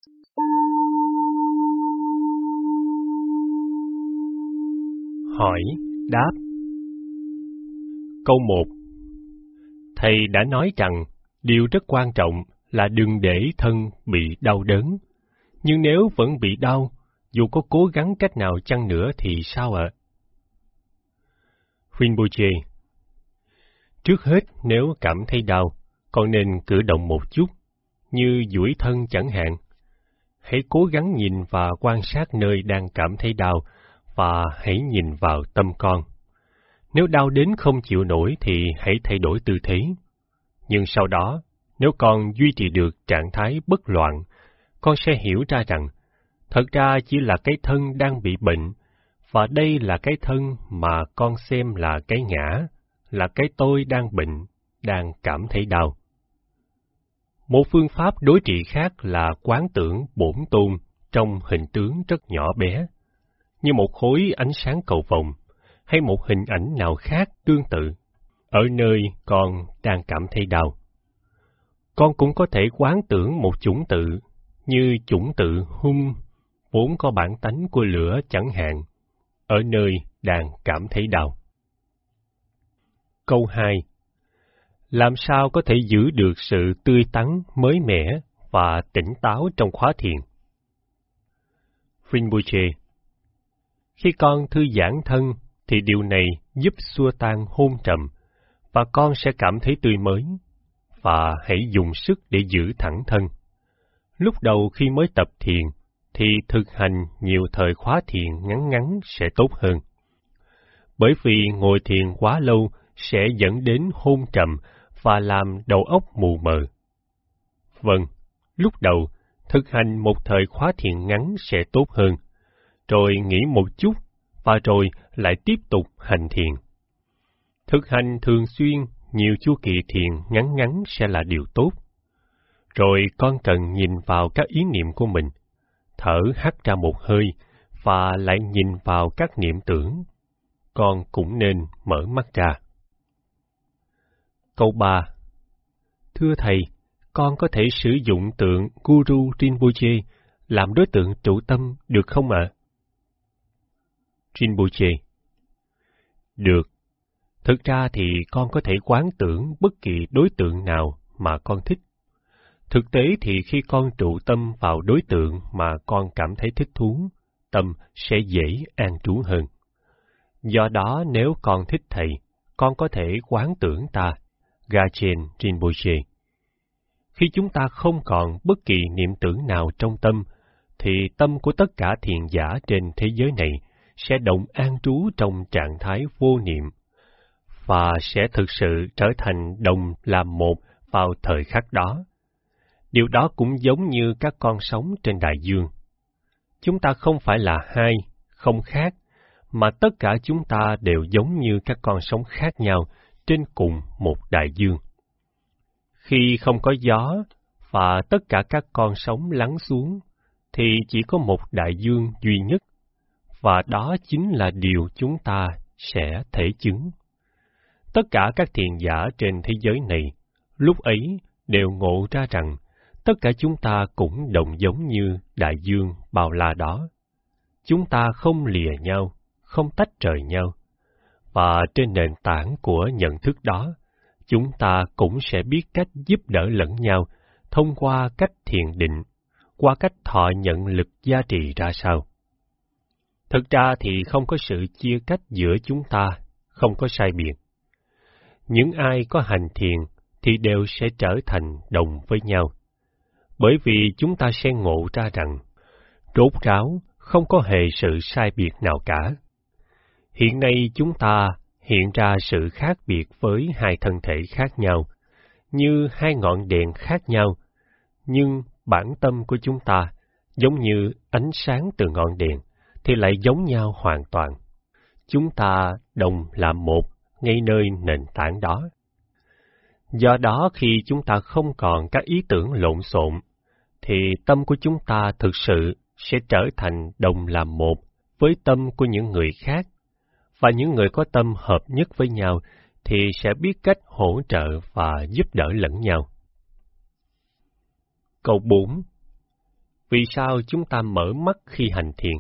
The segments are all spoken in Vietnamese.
Hỏi, đáp. Câu 1. Thầy đã nói rằng điều rất quan trọng là đừng để thân bị đau đớn. Nhưng nếu vẫn bị đau, dù có cố gắng cách nào chăng nữa thì sao ạ? Rinpoche: Trước hết, nếu cảm thấy đau, con nên cử động một chút, như duỗi thân chẳng hạn. Hãy cố gắng nhìn và quan sát nơi đang cảm thấy đau, và hãy nhìn vào tâm con. Nếu đau đến không chịu nổi thì hãy thay đổi tư thế. Nhưng sau đó, nếu con duy trì được trạng thái bất loạn, con sẽ hiểu ra rằng, thật ra chỉ là cái thân đang bị bệnh, và đây là cái thân mà con xem là cái ngã, là cái tôi đang bệnh, đang cảm thấy đau. Một phương pháp đối trị khác là quán tưởng bổn tôn trong hình tướng rất nhỏ bé, như một khối ánh sáng cầu vồng, hay một hình ảnh nào khác tương tự, ở nơi con đang cảm thấy đau. Con cũng có thể quán tưởng một chủng tự, như chủng tự hung, vốn có bản tánh của lửa chẳng hạn, ở nơi đang cảm thấy đau. Câu 2. Làm sao có thể giữ được sự tươi tắn, mới mẻ và tỉnh táo trong khóa thiền? Rinpoche: Khi con thư giãn thân, thì điều này giúp xua tan hôn trầm, và con sẽ cảm thấy tươi mới, và hãy dùng sức để giữ thẳng thân. Lúc đầu khi mới tập thiền, thì thực hành nhiều thời khóa thiền ngắn ngắn sẽ tốt hơn. Bởi vì ngồi thiền quá lâu sẽ dẫn đến hôn trầm và làm đầu óc mù mờ. Vâng, lúc đầu, thực hành một thời khóa thiền ngắn sẽ tốt hơn, rồi nghỉ một chút, và rồi lại tiếp tục hành thiền. Thực hành thường xuyên, nhiều chu kỳ thiền ngắn ngắn sẽ là điều tốt. Rồi con cần nhìn vào các ý niệm của mình, thở hắt ra một hơi, và lại nhìn vào các niệm tưởng. Con cũng nên mở mắt ra. Câu 3. Thưa Thầy, con có thể sử dụng tượng Guru Rinpoche làm đối tượng trụ tâm được không ạ? Rinpoche: Được. Thực ra thì con có thể quán tưởng bất kỳ đối tượng nào mà con thích. Thực tế thì khi con trụ tâm vào đối tượng mà con cảm thấy thích thú, tâm sẽ dễ an trú hơn. Do đó nếu con thích Thầy, con có thể quán tưởng ta, Gachen Rinpoche. Khi chúng ta không còn bất kỳ niệm tưởng nào trong tâm, thì tâm của tất cả thiền giả trên thế giới này sẽ động an trú trong trạng thái vô niệm, và sẽ thực sự trở thành đồng làm một vào thời khắc đó. Điều đó cũng giống như các con sóng trên đại dương. Chúng ta không phải là hai, không khác, mà tất cả chúng ta đều giống như các con sóng khác nhau trên cùng một đại dương. Khi không có gió, và tất cả các con sóng lắng xuống, thì chỉ có một đại dương duy nhất, và đó chính là điều chúng ta sẽ thể chứng. Tất cả các thiền giả trên thế giới này, lúc ấy đều ngộ ra rằng, tất cả chúng ta cũng đồng giống như đại dương bao la đó. Chúng ta không lìa nhau, không tách rời nhau, và trên nền tảng của nhận thức đó, chúng ta cũng sẽ biết cách giúp đỡ lẫn nhau thông qua cách thiền định, qua cách thọ nhận lực gia trì ra sao. Thực ra thì không có sự chia cách giữa chúng ta, không có sai biệt. Những ai có hành thiền thì đều sẽ trở thành đồng với nhau, bởi vì chúng ta sẽ ngộ ra rằng, rốt ráo không có hề sự sai biệt nào cả. Hiện nay chúng ta hiện ra sự khác biệt với hai thân thể khác nhau, như hai ngọn đèn khác nhau, nhưng bản tâm của chúng ta, giống như ánh sáng từ ngọn đèn, thì lại giống nhau hoàn toàn. Chúng ta đồng làm một ngay nơi nền tảng đó. Do đó khi chúng ta không còn các ý tưởng lộn xộn, thì tâm của chúng ta thực sự sẽ trở thành đồng làm một với tâm của những người khác, và những người có tâm hợp nhất với nhau thì sẽ biết cách hỗ trợ và giúp đỡ lẫn nhau. Câu 4. Vì sao chúng ta mở mắt khi hành thiền?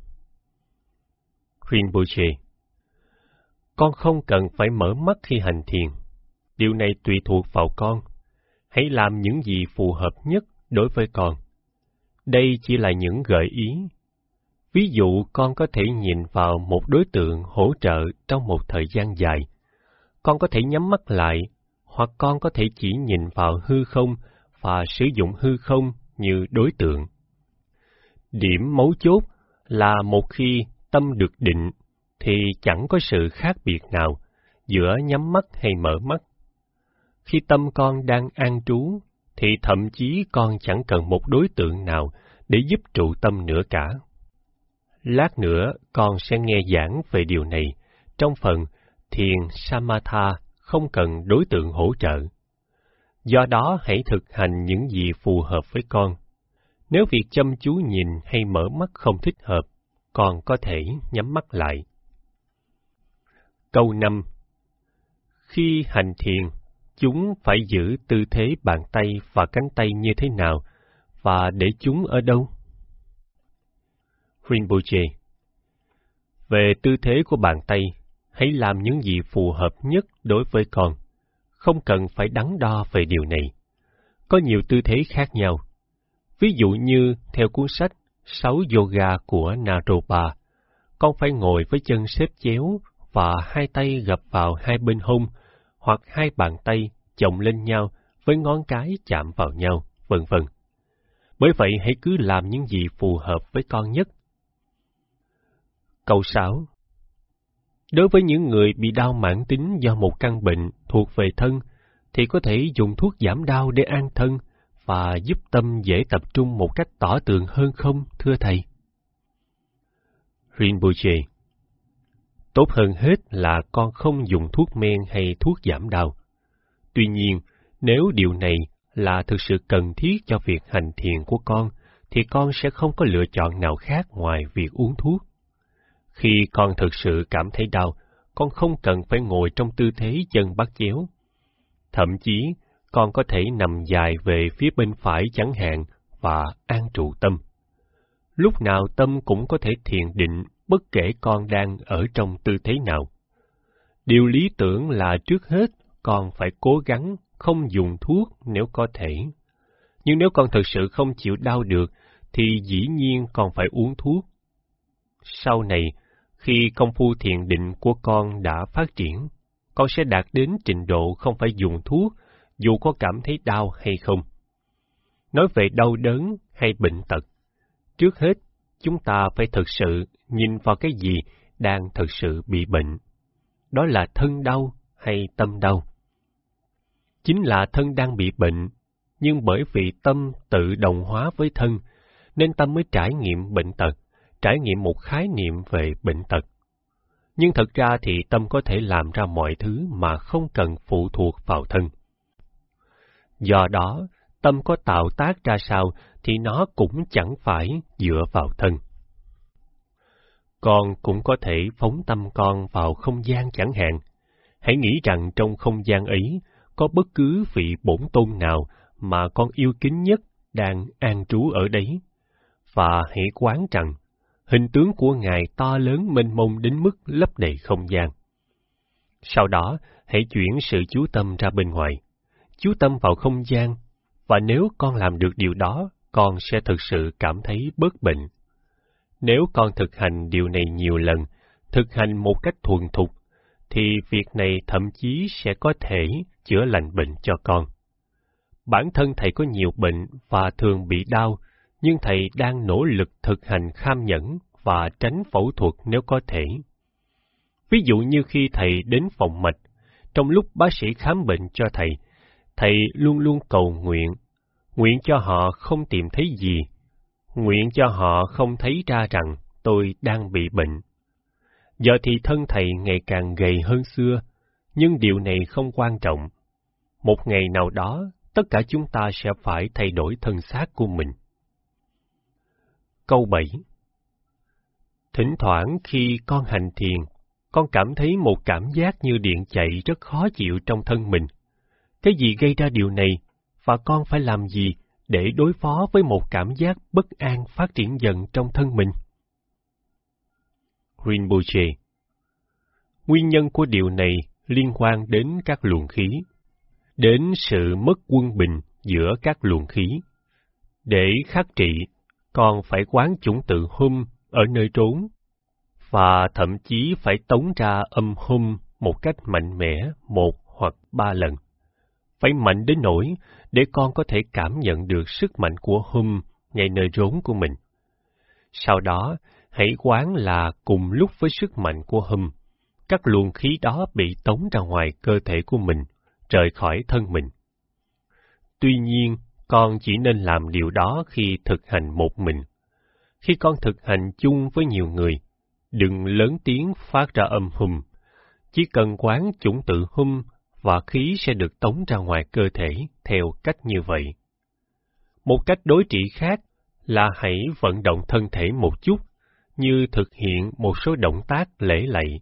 Rinpoche: con không cần phải mở mắt khi hành thiền. Điều này tùy thuộc vào con. Hãy làm những gì phù hợp nhất đối với con. Đây chỉ là những gợi ý. Ví dụ, con có thể nhìn vào một đối tượng hỗ trợ trong một thời gian dài. Con có thể nhắm mắt lại, hoặc con có thể chỉ nhìn vào hư không và sử dụng hư không như đối tượng. Điểm mấu chốt là một khi tâm được định, thì chẳng có sự khác biệt nào giữa nhắm mắt hay mở mắt. Khi tâm con đang an trú, thì thậm chí con chẳng cần một đối tượng nào để giúp trụ tâm nữa cả. Lát nữa con sẽ nghe giảng về điều này trong phần Thiền Samatha không cần đối tượng hỗ trợ. Do đó hãy thực hành những gì phù hợp với con. Nếu việc chăm chú nhìn hay mở mắt không thích hợp, con có thể nhắm mắt lại. Câu 5. Khi hành thiền, chúng phải giữ tư thế bàn tay và cánh tay như thế nào, và để chúng ở đâu? Rinpoche: về tư thế của bàn tay, hãy làm những gì phù hợp nhất đối với con. Không cần phải đắn đo về điều này. Có nhiều tư thế khác nhau. Ví dụ như theo cuốn sách 6 Yoga của Naropa, con phải ngồi với chân xếp chéo và hai tay gập vào hai bên hông, hoặc hai bàn tay chồng lên nhau với ngón cái chạm vào nhau, vân vân. Bởi vậy hãy cứ làm những gì phù hợp với con nhất. Câu 6. Đối với những người bị đau mãn tính do một căn bệnh thuộc về thân, thì có thể dùng thuốc giảm đau để an thân và giúp tâm dễ tập trung một cách tỏ tường hơn không, thưa thầy? Rinpoche: tốt hơn hết là con không dùng thuốc men hay thuốc giảm đau. Tuy nhiên, nếu điều này là thực sự cần thiết cho việc hành thiền của con, thì con sẽ không có lựa chọn nào khác ngoài việc uống thuốc. Khi con thực sự cảm thấy đau, con không cần phải ngồi trong tư thế chân bắt chéo. Thậm chí, con có thể nằm dài về phía bên phải chẳng hạn và an trụ tâm. Lúc nào tâm cũng có thể thiền định bất kể con đang ở trong tư thế nào. Điều lý tưởng là trước hết con phải cố gắng không dùng thuốc nếu có thể. Nhưng nếu con thực sự không chịu đau được, thì dĩ nhiên con phải uống thuốc. Sau này, khi công phu thiền định của con đã phát triển, con sẽ đạt đến trình độ không phải dùng thuốc, dù có cảm thấy đau hay không. Nói về đau đớn hay bệnh tật, trước hết, chúng ta phải thực sự nhìn vào cái gì đang thực sự bị bệnh. Đó là thân đau hay tâm đau? Chính là thân đang bị bệnh, nhưng bởi vì tâm tự đồng hóa với thân, nên tâm mới trải nghiệm bệnh tật, trải nghiệm một khái niệm về bệnh tật. Nhưng thật ra thì tâm có thể làm ra mọi thứ mà không cần phụ thuộc vào thân. Do đó, tâm có tạo tác ra sao thì nó cũng chẳng phải dựa vào thân. Con cũng có thể phóng tâm con vào không gian chẳng hạn. Hãy nghĩ rằng trong không gian ấy có bất cứ vị bổn tôn nào mà con yêu kính nhất đang an trú ở đấy. Và hãy quán rằng, hình tướng của Ngài to lớn mênh mông đến mức lấp đầy không gian. Sau đó, hãy chuyển sự chú tâm ra bên ngoài, chú tâm vào không gian, và nếu con làm được điều đó, con sẽ thực sự cảm thấy bớt bệnh. Nếu con thực hành điều này nhiều lần, thực hành một cách thuần thục, thì việc này thậm chí sẽ có thể chữa lành bệnh cho con. Bản thân thầy có nhiều bệnh và thường bị đau, nhưng thầy đang nỗ lực thực hành kham nhẫn và tránh phẫu thuật nếu có thể. Ví dụ như khi thầy đến phòng mạch, trong lúc bác sĩ khám bệnh cho thầy luôn luôn cầu nguyện cho họ không tìm thấy gì, nguyện cho họ không thấy ra rằng tôi đang bị bệnh. Giờ thì thân thầy ngày càng gầy hơn xưa, nhưng điều này không quan trọng. Một ngày nào đó, tất cả chúng ta sẽ phải thay đổi thân xác của mình. Câu 7. Thỉnh thoảng khi con hành thiền, con cảm thấy một cảm giác như điện chạy rất khó chịu trong thân mình. Cái gì gây ra điều này, và con phải làm gì để đối phó với một cảm giác bất an phát triển dần trong thân mình? Rinpoche: nguyên nhân của điều này liên quan đến các luồng khí, đến sự mất quân bình giữa các luồng khí. Để khắc trị, con phải quán chủng tự hum ở nơi trốn, và thậm chí phải tống ra âm hum một cách mạnh mẽ 1 hoặc 3 lần. Phải mạnh đến nỗi để con có thể cảm nhận được sức mạnh của hum ngay nơi rốn của mình. Sau đó, hãy quán là cùng lúc với sức mạnh của hum, các luồng khí đó bị tống ra ngoài cơ thể của mình, rời khỏi thân mình. Tuy nhiên, con chỉ nên làm điều đó khi thực hành một mình. Khi con thực hành chung với nhiều người, đừng lớn tiếng phát ra âm hum. Chỉ cần quán chủng tự hum và khí sẽ được tống ra ngoài cơ thể theo cách như vậy. Một cách đối trị khác là hãy vận động thân thể một chút, như thực hiện một số động tác lễ lạy.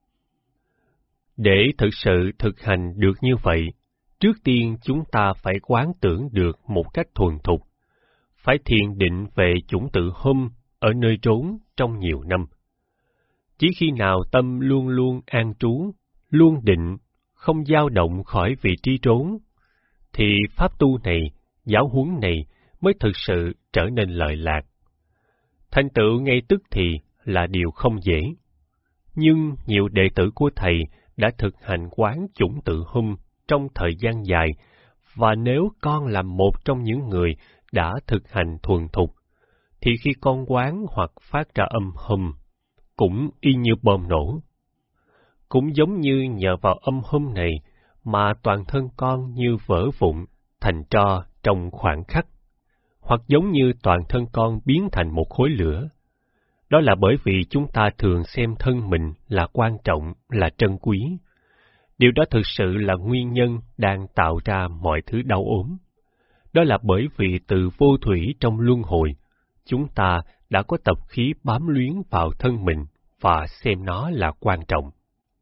Để thực sự thực hành được như vậy, trước tiên chúng ta phải quán tưởng được một cách thuần thục, phải thiền định về chủng tự hum ở nơi trốn trong nhiều năm. Chỉ khi nào tâm luôn luôn an trú, luôn định, không dao động khỏi vị trí trốn, thì pháp tu này, giáo huấn này mới thực sự trở nên lợi lạc. Thành tựu ngay tức thì là điều không dễ. Nhưng nhiều đệ tử của Thầy đã thực hành quán chủng tự hum trong thời gian dài, và nếu con là một trong những người đã thực hành thuần thục, thì khi con quán hoặc phát ra âm hum, cũng y như bom nổ. Cũng giống như nhờ vào âm hum này mà toàn thân con như vỡ vụn, thành tro trong khoảnh khắc, hoặc giống như toàn thân con biến thành một khối lửa. Đó là bởi vì chúng ta thường xem thân mình là quan trọng, là trân quý. Điều đó thực sự là nguyên nhân đang tạo ra mọi thứ đau ốm. Đó là bởi vì từ vô thủy trong luân hồi, chúng ta đã có tập khí bám luyến vào thân mình và xem nó là quan trọng.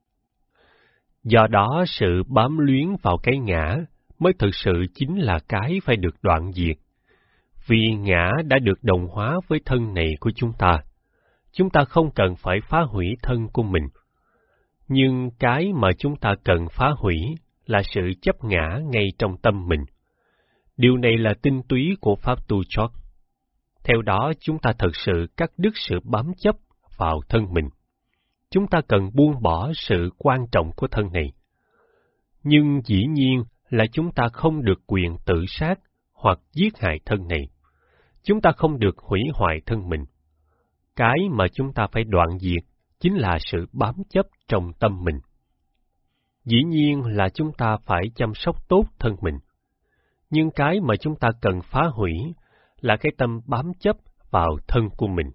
Do đó, sự bám luyến vào cái ngã mới thực sự chính là cái phải được đoạn diệt. Vì ngã đã được đồng hóa với thân này của chúng ta không cần phải phá hủy thân của mình. Nhưng cái mà chúng ta cần phá hủy là sự chấp ngã ngay trong tâm mình. Điều này là tinh túy của Pháp Tu Chok. Theo đó, chúng ta thực sự cắt đứt sự bám chấp vào thân mình. Chúng ta cần buông bỏ sự quan trọng của thân này. Nhưng dĩ nhiên là chúng ta không được quyền tự sát hoặc giết hại thân này. Chúng ta không được hủy hoại thân mình. Cái mà chúng ta phải đoạn diệt chính là sự bám chấp trong tâm mình. Dĩ nhiên là chúng ta phải chăm sóc tốt thân mình. Nhưng cái mà chúng ta cần phá hủy là cái tâm bám chấp vào thân của mình.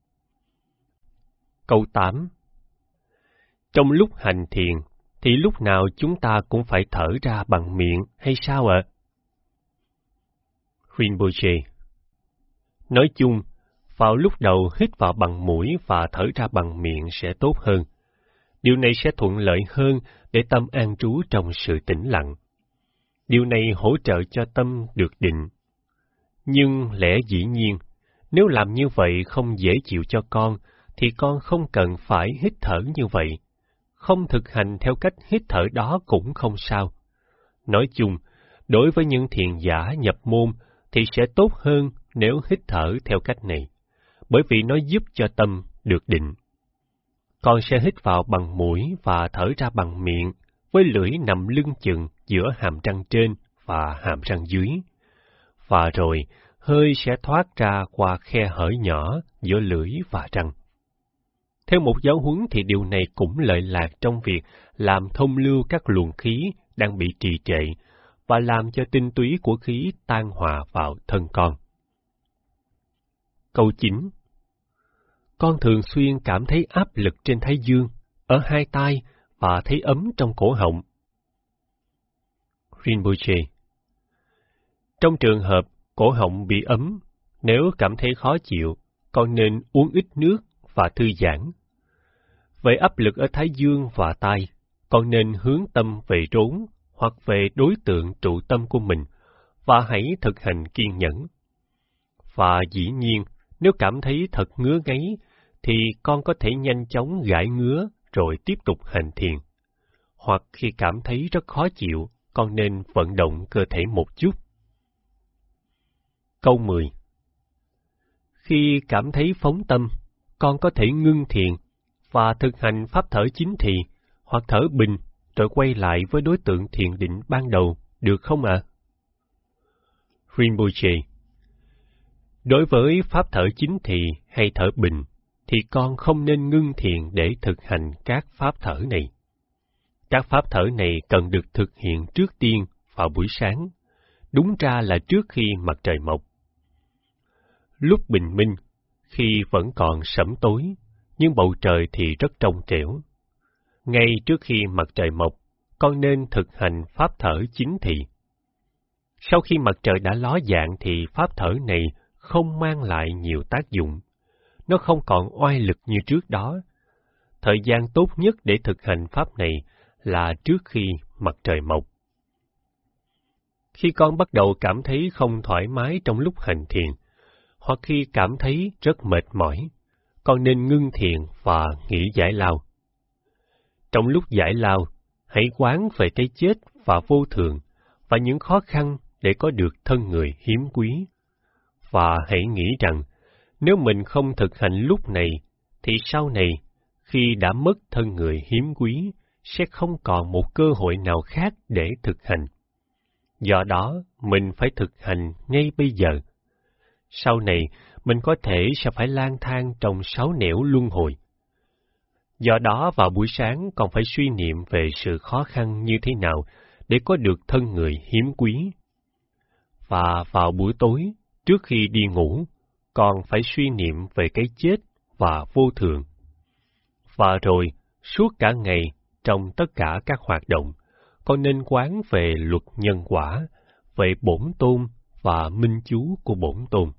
Câu 8. Trong lúc hành thiền, thì lúc nào chúng ta cũng phải thở ra bằng miệng hay sao ạ? Rinpoche: nói chung, vào lúc đầu hít vào bằng mũi và thở ra bằng miệng sẽ tốt hơn. Điều này sẽ thuận lợi hơn để tâm an trú trong sự tĩnh lặng. Điều này hỗ trợ cho tâm được định. Nhưng lẽ dĩ nhiên, nếu làm như vậy không dễ chịu cho con, thì con không cần phải hít thở như vậy. Không thực hành theo cách hít thở đó cũng không sao. Nói chung, đối với những thiền giả nhập môn thì sẽ tốt hơn nếu hít thở theo cách này, bởi vì nó giúp cho tâm được định. Con sẽ hít vào bằng mũi và thở ra bằng miệng, với lưỡi nằm lưng chừng giữa hàm răng trên và hàm răng dưới. Và rồi, hơi sẽ thoát ra qua khe hở nhỏ giữa lưỡi và răng. Theo một giáo huấn thì điều này cũng lợi lạc trong việc làm thông lưu các luồng khí đang bị trì trệ và làm cho tinh túy của khí tan hòa vào thân con. Câu 9. Con thường xuyên cảm thấy áp lực trên thái dương, ở hai tai và thấy ấm trong cổ họng. Rinpoche: trong trường hợp cổ họng bị ấm, nếu cảm thấy khó chịu, con nên uống ít nước và thư giãn. Về áp lực ở thái dương và tai, con nên hướng tâm về rốn hoặc về đối tượng trụ tâm của mình và hãy thực hành kiên nhẫn. Và dĩ nhiên, nếu cảm thấy thật ngứa ngáy, thì con có thể nhanh chóng gãi ngứa rồi tiếp tục hành thiền. Hoặc khi cảm thấy rất khó chịu, con nên vận động cơ thể một chút. Câu 10. Khi cảm thấy phóng tâm, con có thể ngưng thiền và thực hành pháp thở chính thì hoặc thở bình rồi quay lại với đối tượng thiền định ban đầu, được không ạ? Rinpoche: đối với pháp thở chính thì hay thở bình, thì con không nên ngưng thiền để thực hành các pháp thở này. Các pháp thở này cần được thực hiện trước tiên vào buổi sáng, đúng ra là trước khi mặt trời mọc. Lúc bình minh, khi vẫn còn sẫm tối, nhưng bầu trời thì rất trong trẻo. Ngay trước khi mặt trời mọc, con nên thực hành pháp thở chính thị. Sau khi mặt trời đã ló dạng thì pháp thở này không mang lại nhiều tác dụng. Nó không còn oai lực như trước đó. Thời gian tốt nhất để thực hành pháp này là trước khi mặt trời mọc. Khi con bắt đầu cảm thấy không thoải mái trong lúc hành thiền, hoặc khi cảm thấy rất mệt mỏi, con nên ngưng thiền và nghỉ giải lao. Trong lúc giải lao, hãy quán về cái chết và vô thường và những khó khăn để có được thân người hiếm quý. Và hãy nghĩ rằng, nếu mình không thực hành lúc này, thì sau này, khi đã mất thân người hiếm quý, sẽ không còn một cơ hội nào khác để thực hành. Do đó, mình phải thực hành ngay bây giờ. Sau này, mình có thể sẽ phải lang thang trong 6 nẻo luân hồi. Do đó, vào buổi sáng còn phải suy niệm về sự khó khăn như thế nào để có được thân người hiếm quý. Và vào buổi tối, trước khi đi ngủ, còn phải suy niệm về cái chết và vô thường. Và rồi, suốt cả ngày, trong tất cả các hoạt động, con nên quán về luật nhân quả, về bổn tôn và minh chú của bổn tôn.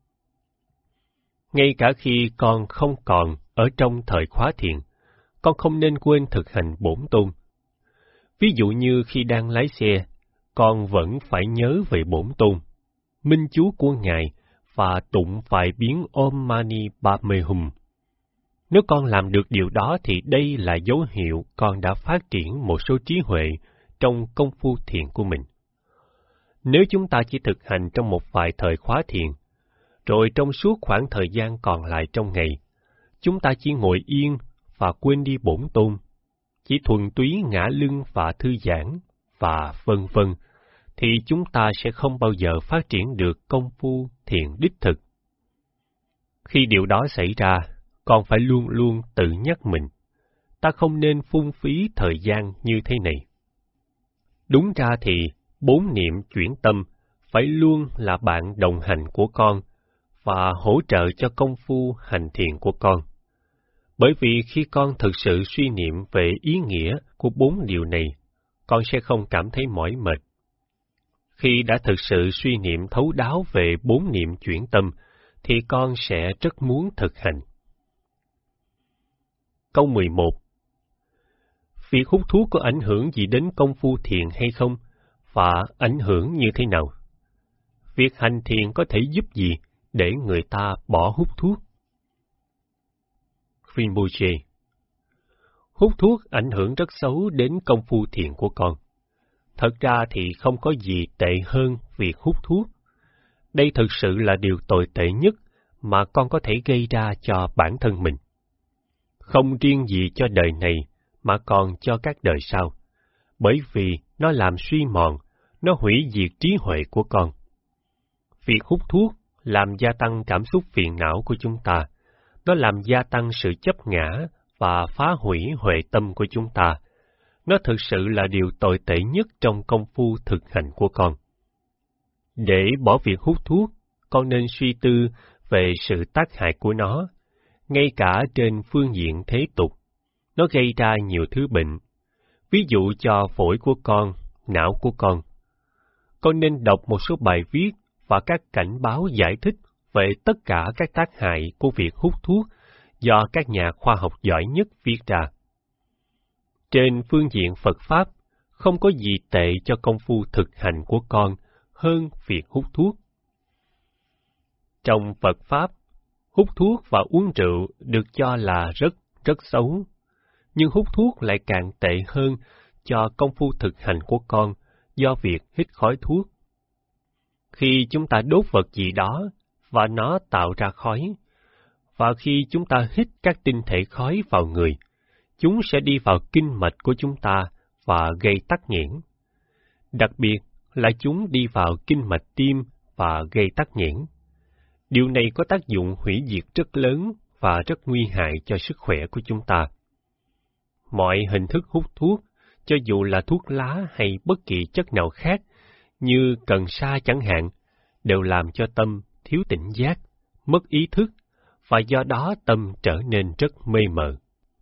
Ngay cả khi con không còn ở trong thời khóa thiền, con không nên quên thực hành bổn tôn. Ví dụ như khi đang lái xe, con vẫn phải nhớ về bổn tôn, minh chú của Ngài và tụng vài biến Om Mani Padme Hum. Nếu con làm được điều đó thì đây là dấu hiệu con đã phát triển một số trí huệ trong công phu thiền của mình. Nếu chúng ta chỉ thực hành trong một vài thời khóa thiền, rồi trong suốt khoảng thời gian còn lại trong ngày, chúng ta chỉ ngồi yên và quên đi bổn tôn, chỉ thuần túy ngả lưng và thư giãn, và vân vân, thì chúng ta sẽ không bao giờ phát triển được công phu thiền đích thực. Khi điều đó xảy ra, con phải luôn luôn tự nhắc mình, ta không nên phung phí thời gian như thế này. Đúng ra thì, 4 niệm chuyển tâm phải luôn là bạn đồng hành của con và hỗ trợ cho công phu hành thiền của con. Bởi vì khi con thực sự suy niệm về ý nghĩa của 4 điều này, con sẽ không cảm thấy mỏi mệt. Khi đã thực sự suy niệm thấu đáo về 4 niệm chuyển tâm, thì con sẽ rất muốn thực hành. Câu 11. Việc hút thuốc có ảnh hưởng gì đến công phu thiền hay không, và ảnh hưởng như thế nào? Việc hành thiền có thể giúp gì để người ta bỏ hút thuốc? Rinpoche: hút thuốc ảnh hưởng rất xấu đến công phu thiền của con. Thật ra thì không có gì tệ hơn việc hút thuốc. Đây thực sự là điều tồi tệ nhất mà con có thể gây ra cho bản thân mình. Không riêng gì cho đời này, mà còn cho các đời sau. Bởi vì nó làm suy mòn, nó hủy diệt trí huệ của con. Việc hút thuốc làm gia tăng cảm xúc phiền não của chúng ta. Nó làm gia tăng sự chấp ngã và phá hủy huệ tâm của chúng ta. Nó thực sự là điều tồi tệ nhất trong công phu thực hành của con. Để bỏ việc hút thuốc, con nên suy tư về sự tác hại của nó. Ngay cả trên phương diện thế tục, nó gây ra nhiều thứ bệnh. Ví dụ cho phổi của con, não của con. Con nên đọc một số bài viết và các cảnh báo giải thích về tất cả các tác hại của việc hút thuốc do các nhà khoa học giỏi nhất viết ra. Trên phương diện Phật Pháp, không có gì tệ cho công phu thực hành của con hơn việc hút thuốc. Trong Phật Pháp, hút thuốc và uống rượu được cho là rất xấu, nhưng hút thuốc lại càng tệ hơn cho công phu thực hành của con do việc hít khói thuốc. Khi chúng ta đốt vật gì đó và nó tạo ra khói, và khi chúng ta hít các tinh thể khói vào người, chúng sẽ đi vào kinh mạch của chúng ta và gây tắc nghẽn. Đặc biệt là chúng đi vào kinh mạch tim và gây tắc nghẽn. Điều này có tác dụng hủy diệt rất lớn và rất nguy hại cho sức khỏe của chúng ta. Mọi hình thức hút thuốc, cho dù là thuốc lá hay bất kỳ chất nào khác, như cần sa chẳng hạn, đều làm cho tâm thiếu tỉnh giác, mất ý thức, và do đó tâm trở nên rất mê mờ.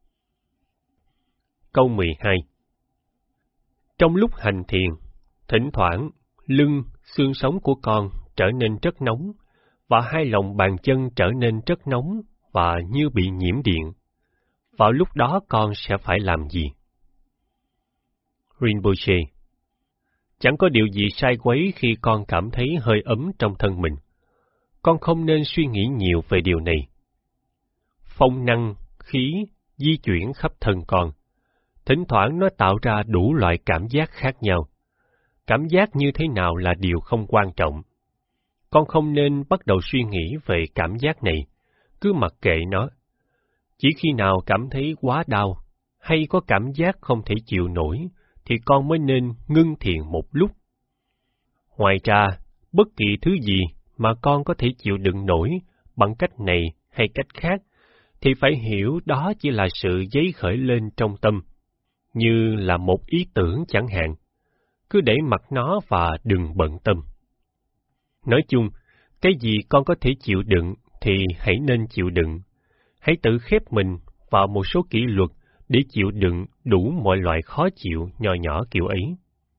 Câu 12. Trong lúc hành thiền, thỉnh thoảng lưng, xương sống của con trở nên rất nóng, và hai lòng bàn chân trở nên rất nóng và như bị nhiễm điện. Vào lúc đó con sẽ phải làm gì? Rinpoche: chẳng có điều gì sai quấy khi con cảm thấy hơi ấm trong thân mình. Con không nên suy nghĩ nhiều về điều này. Phong năng, khí, di chuyển khắp thân con. Thỉnh thoảng nó tạo ra đủ loại cảm giác khác nhau. Cảm giác như thế nào là điều không quan trọng. Con không nên bắt đầu suy nghĩ về cảm giác này, cứ mặc kệ nó. Chỉ khi nào cảm thấy quá đau, hay có cảm giác không thể chịu nổi, thì con mới nên ngưng thiền một lúc. Ngoài ra, bất kỳ thứ gì mà con có thể chịu đựng nổi bằng cách này hay cách khác, thì phải hiểu đó chỉ là sự dấy khởi lên trong tâm, như là một ý tưởng chẳng hạn. Cứ để mặc nó và đừng bận tâm. Nói chung, cái gì con có thể chịu đựng thì hãy nên chịu đựng. Hãy tự khép mình vào một số kỷ luật để chịu đựng đủ mọi loại khó chịu nho nhỏ kiểu ấy.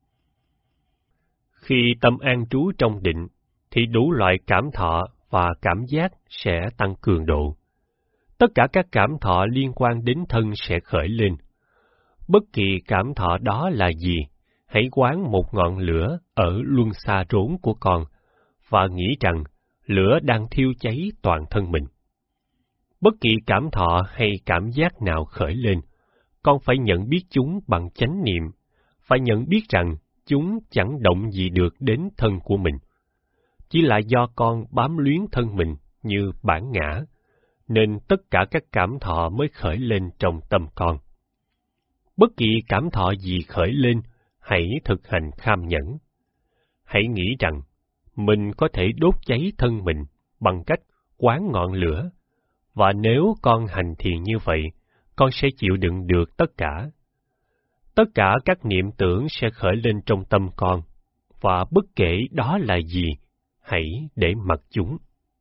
Khi tâm an trú trong định, thì đủ loại cảm thọ và cảm giác sẽ tăng cường độ. Tất cả các cảm thọ liên quan đến thân sẽ khởi lên. Bất kỳ cảm thọ đó là gì, hãy quán một ngọn lửa ở luân xa rốn của con, và nghĩ rằng lửa đang thiêu cháy toàn thân mình. Bất kỳ cảm thọ hay cảm giác nào khởi lên, con phải nhận biết chúng bằng chánh niệm, phải nhận biết rằng chúng chẳng động gì được đến thân của mình. Chỉ là do con bám luyến thân mình như bản ngã, nên tất cả các cảm thọ mới khởi lên trong tâm con. Bất kỳ cảm thọ gì khởi lên, hãy thực hành kham nhẫn. Hãy nghĩ rằng mình có thể đốt cháy thân mình bằng cách quán ngọn lửa, và nếu con hành thiền như vậy, con sẽ chịu đựng được tất cả. Tất cả các niệm tưởng sẽ khởi lên trong tâm con, và bất kể đó là gì, hãy để mặc chúng.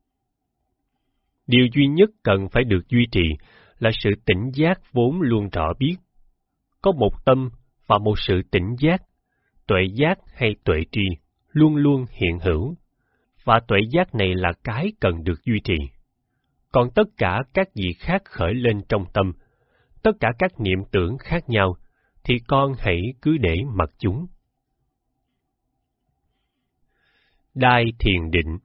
Điều duy nhất cần phải được duy trì là sự tỉnh giác vốn luôn rõ biết. Có một tâm và một sự tỉnh giác, tuệ giác hay tuệ tri, luôn luôn hiện hữu, và tuệ giác này là cái cần được duy trì. Còn tất cả các gì khác khởi lên trong tâm, tất cả các niệm tưởng khác nhau, thì con hãy cứ để mặc chúng. Đai thiền định.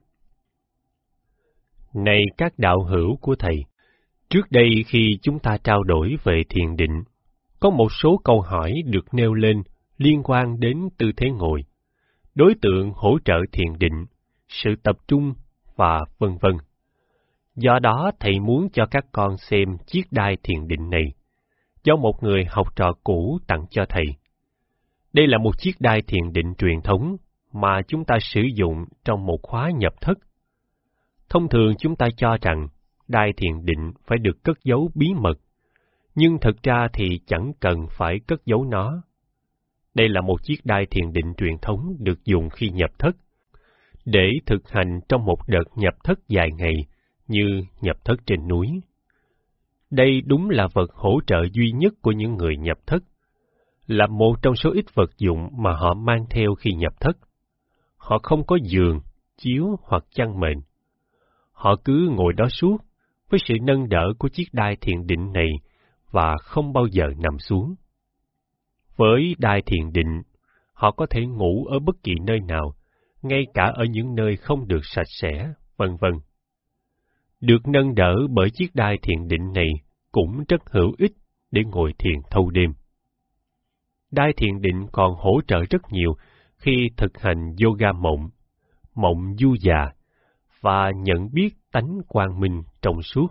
Này các đạo hữu của Thầy, trước đây khi chúng ta trao đổi về thiền định, có một số câu hỏi được nêu lên liên quan đến tư thế ngồi, đối tượng hỗ trợ thiền định, sự tập trung và vân vân. Do đó, Thầy muốn cho các con xem chiếc đai thiền định này, do một người học trò cũ tặng cho Thầy. Đây là một chiếc đai thiền định truyền thống mà chúng ta sử dụng trong một khóa nhập thất. Thông thường chúng ta cho rằng đai thiền định phải được cất giấu bí mật, nhưng thực ra thì chẳng cần phải cất giấu nó. Đây là một chiếc đai thiền định truyền thống được dùng khi nhập thất, để thực hành trong một đợt nhập thất dài ngày như nhập thất trên núi. Đây đúng là vật hỗ trợ duy nhất của những người nhập thất, là một trong số ít vật dụng mà họ mang theo khi nhập thất. Họ không có giường, chiếu hoặc chăn mền. Họ cứ ngồi đó suốt với sự nâng đỡ của chiếc đai thiền định này và không bao giờ nằm xuống. Với đai thiền định, họ có thể ngủ ở bất kỳ nơi nào, ngay cả ở những nơi không được sạch sẽ, vân vân. Được nâng đỡ bởi chiếc đai thiền định này cũng rất hữu ích để ngồi thiền thâu đêm. Đai thiền định còn hỗ trợ rất nhiều khi thực hành yoga mộng, mộng du già và nhận biết tánh quang minh trong suốt.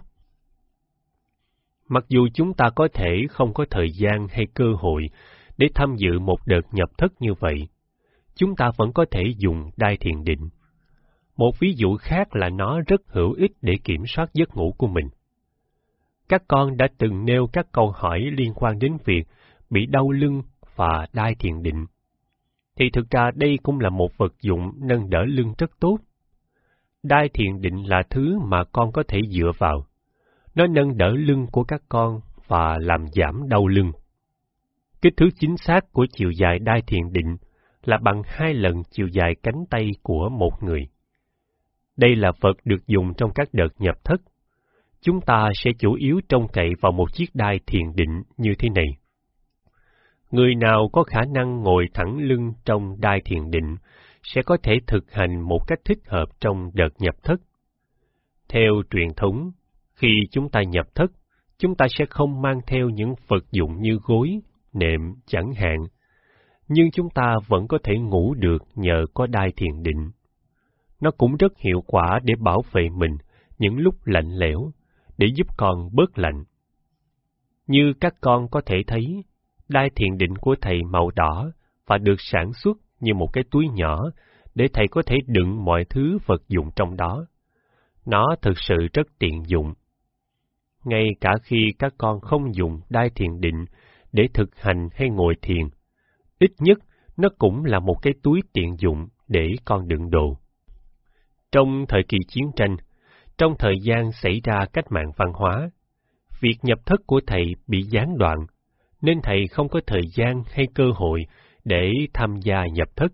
Mặc dù chúng ta có thể không có thời gian hay cơ hội để tham dự một đợt nhập thất như vậy, chúng ta vẫn có thể dùng đai thiền định. Một ví dụ khác là nó rất hữu ích để kiểm soát giấc ngủ của mình. Các con đã từng nêu các câu hỏi liên quan đến việc bị đau lưng và đai thiền định. Thì thực ra đây cũng là một vật dụng nâng đỡ lưng rất tốt. Đai thiền định là thứ mà con có thể dựa vào. Nó nâng đỡ lưng của các con và làm giảm đau lưng. Kích thước chính xác của chiều dài đai thiền định là bằng 2 lần chiều dài cánh tay của một người. Đây là vật được dùng trong các đợt nhập thất. Chúng ta sẽ chủ yếu trông cậy vào một chiếc đai thiền định như thế này. Người nào có khả năng ngồi thẳng lưng trong đai thiền định sẽ có thể thực hành một cách thích hợp trong đợt nhập thất. Theo truyền thống, khi chúng ta nhập thất, chúng ta sẽ không mang theo những vật dụng như gối, nệm chẳng hạn, nhưng chúng ta vẫn có thể ngủ được nhờ có đai thiền định. Nó cũng rất hiệu quả để bảo vệ mình những lúc lạnh lẽo, để giúp con bớt lạnh. Như các con có thể thấy, đai thiền định của thầy màu đỏ và được sản xuất như một cái túi nhỏ để thầy có thể đựng mọi thứ vật dụng trong đó. Nó thực sự rất tiện dụng. Ngay cả khi các con không dùng đai thiền định để thực hành hay ngồi thiền, ít nhất nó cũng là một cái túi tiện dụng để con đựng đồ. Trong thời kỳ chiến tranh, trong thời gian xảy ra cách mạng văn hóa, việc nhập thất của thầy bị gián đoạn, nên thầy không có thời gian hay cơ hội để tham gia nhập thất.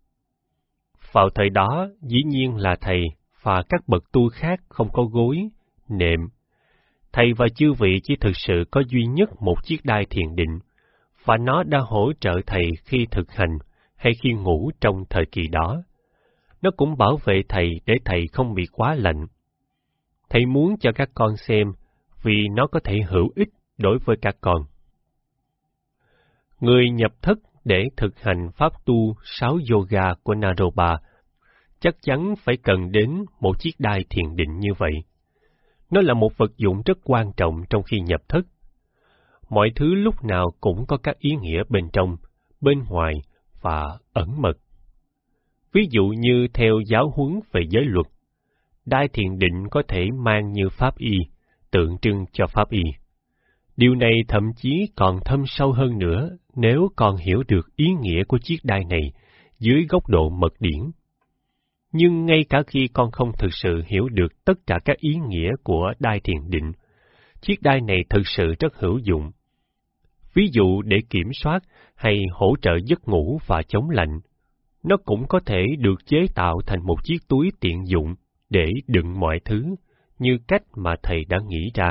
Vào thời đó, dĩ nhiên là thầy và các bậc tu khác không có gối, nệm. Thầy và chư vị chỉ thực sự có duy nhất một chiếc đai thiền định, và nó đã hỗ trợ thầy khi thực hành hay khi ngủ trong thời kỳ đó. Nó cũng bảo vệ thầy để thầy không bị quá lạnh. Thầy muốn cho các con xem, vì nó có thể hữu ích đối với các con. Người nhập thất để thực hành pháp tu 6 yoga của Naropa chắc chắn phải cần đến một chiếc đai thiền định như vậy. Nó là một vật dụng rất quan trọng trong khi nhập thất. Mọi thứ lúc nào cũng có các ý nghĩa bên trong, bên ngoài và ẩn mật. Ví dụ như theo giáo huấn về giới luật, đai thiền định có thể mang như pháp y, tượng trưng cho pháp y. Điều này thậm chí còn thâm sâu hơn nữa nếu con hiểu được ý nghĩa của chiếc đai này dưới góc độ mật điển. Nhưng ngay cả khi con không thực sự hiểu được tất cả các ý nghĩa của đai thiền định, chiếc đai này thực sự rất hữu dụng. Ví dụ để kiểm soát hay hỗ trợ giấc ngủ và chống lạnh, nó cũng có thể được chế tạo thành một chiếc túi tiện dụng để đựng mọi thứ, như cách mà thầy đã nghĩ ra.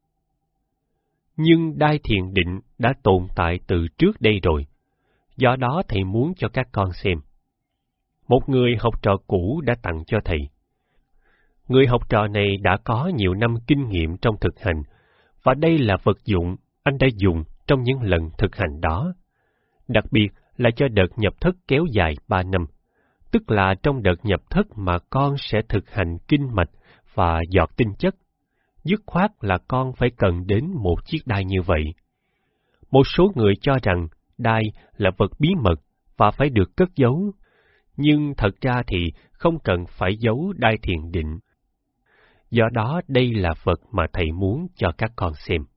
Nhưng đai thiền định đã tồn tại từ trước đây rồi, do đó thầy muốn cho các con xem. Một người học trò cũ đã tặng cho thầy. Người học trò này đã có nhiều năm kinh nghiệm trong thực hành, và đây là vật dụng anh đã dùng trong những lần thực hành đó. Đặc biệt là cho đợt nhập thất kéo dài 3 năm, tức là trong đợt nhập thất mà con sẽ thực hành kinh mạch và giọt tinh chất. Dứt khoát là con phải cần đến một chiếc đai như vậy. Một số người cho rằng đai là vật bí mật và phải được cất giấu, nhưng thật ra thì không cần phải giấu đai thiền định. Do đó đây là vật mà thầy muốn cho các con xem.